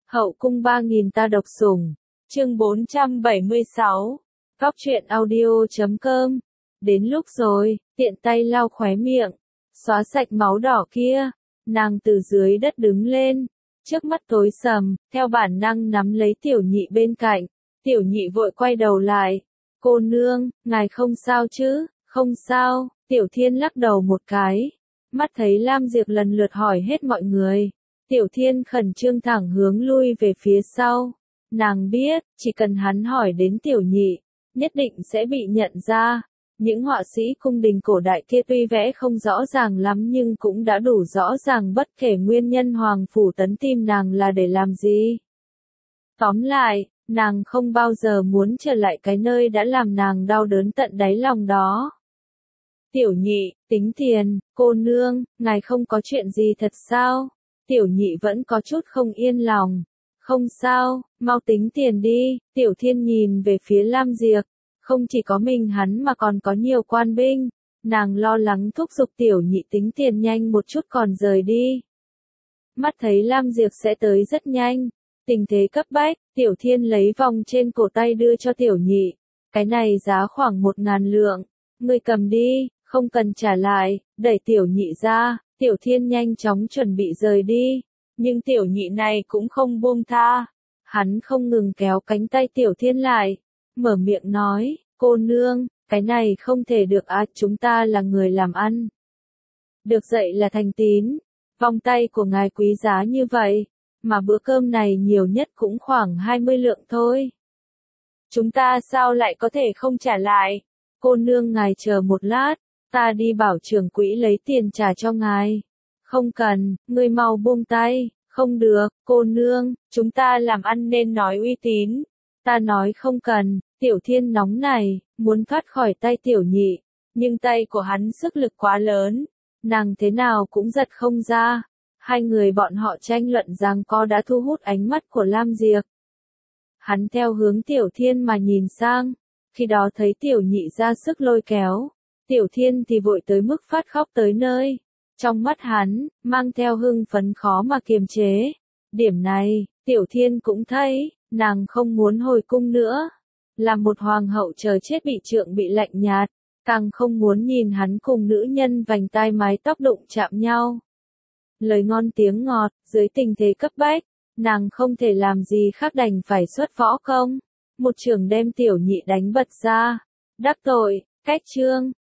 Hậu cung 3000 ta độc sủng. Chương 476. Góc truyện audio.com. Đến lúc rồi, tiện tay lau khóe miệng, xóa sạch máu đỏ kia, nàng từ dưới đất đứng lên, trước mắt tối sầm, theo bản năng nắm lấy tiểu nhị bên cạnh. Tiểu nhị vội quay đầu lại. Cô nương, ngài không sao chứ? Không sao. Tiểu Thiên lắc đầu một cái. Mắt thấy Lam Diệp lần lượt hỏi hết mọi người. Tiểu Thiên khẩn trương thẳng hướng lui về phía sau. Nàng biết, chỉ cần hắn hỏi đến tiểu nhị, nhất định sẽ bị nhận ra. Những họa sĩ cung đình cổ đại kia tuy vẽ không rõ ràng lắm nhưng cũng đã đủ rõ ràng bất kể nguyên nhân Hoàng Phủ Tấn tìm nàng là để làm gì. Tóm lại, nàng không bao giờ muốn trở lại cái nơi đã làm nàng đau đớn tận đáy lòng đó. Tiểu nhị, tính tiền, cô nương, ngài không có chuyện gì thật sao? Tiểu nhị vẫn có chút không yên lòng. Không sao, mau tính tiền đi. Tiểu Thiên nhìn về phía Lam Diệp. Không chỉ có mình hắn mà còn có nhiều quan binh. Nàng lo lắng thúc giục tiểu nhị tính tiền nhanh một chút còn rời đi. Mắt thấy Lam Diệp sẽ tới rất nhanh. Tình thế cấp bách, Tiểu Thiên lấy vòng trên cổ tay đưa cho tiểu nhị. Cái này giá khoảng 1000 lượng. Ngươi cầm đi, không cần trả lại. Đẩy tiểu nhị ra, Tiểu Thiên nhanh chóng chuẩn bị rời đi. Nhưng tiểu nhị này cũng không buông tha. Hắn không ngừng kéo cánh tay Tiểu Thiên lại. Mở miệng nói, cô nương, cái này không thể được à, chúng ta là người làm ăn. Được dạy là thành tín. Vòng tay của ngài quý giá như vậy. Mà bữa cơm này nhiều nhất cũng khoảng 20 lượng thôi. Chúng ta sao lại có thể không trả lại? Cô nương ngài chờ một lát, ta đi bảo trưởng quỹ lấy tiền trả cho ngài. Không cần, ngươi mau buông tay. Không được, cô nương, chúng ta làm ăn nên nói uy tín. Ta nói không cần. Tiểu Thiên nóng này, muốn thoát khỏi tay tiểu nhị. Nhưng tay của hắn sức lực quá lớn. Nàng thế nào cũng giật không ra. Hai người bọn họ tranh luận giằng co đã thu hút ánh mắt của Lam Diệp. Hắn theo hướng Tiểu Thiên mà nhìn sang. Khi đó thấy tiểu nhị ra sức lôi kéo. Tiểu Thiên thì vội tới mức phát khóc tới nơi. Trong mắt hắn, mang theo hưng phấn khó mà kiềm chế. Điểm này, Tiểu Thiên cũng thấy, nàng không muốn hồi cung nữa. Là một hoàng hậu chờ chết bị trượng bị lạnh nhạt, càng không muốn nhìn hắn cùng nữ nhân vành tai mái tóc đụng chạm nhau. Lời ngon tiếng ngọt, dưới tình thế cấp bách, nàng không thể làm gì khác đành phải xuất võ công. Một chưởng đem tiểu nhị đánh bật ra. Đắc tội, cách chương.